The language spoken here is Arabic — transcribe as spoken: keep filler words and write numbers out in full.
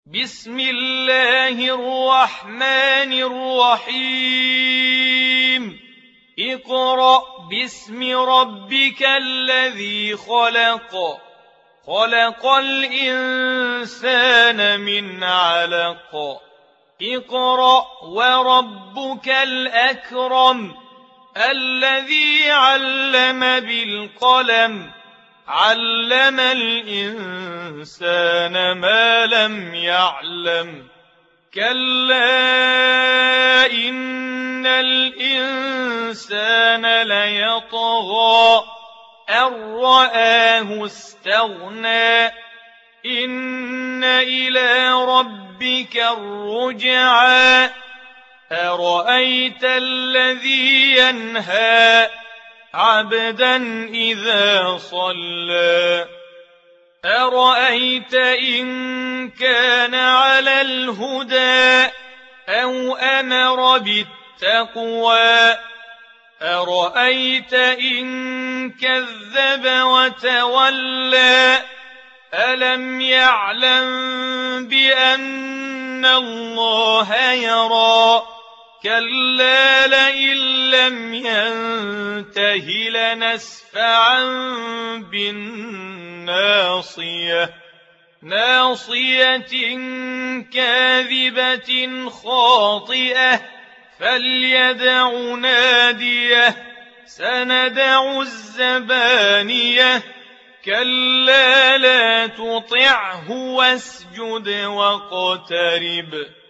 بسم الله الرحمن الرحيم اقرأ باسم ربك الذي خلق خلق الإنسان من علق اقرأ وربك الأكرم الذي علم بالقلم علم الإنسان ما لم يعلم كلا إن الإنسان ليطغى أن رآه استغنى إن إلى ربك الرجعى أرأيت الذي ينهى عبدا إذا صلى أرأيت إن كان على الهدى أو أمر بالتقوى أرأيت إن كذب وتولى ألم يعلم بأن الله يرى كلا لئن لم ينته لنسفعا بالناصية ناصية كاذبة خاطئة فليدع ناديه سندع الزبانية كلا لا تطعه واسجد واقترب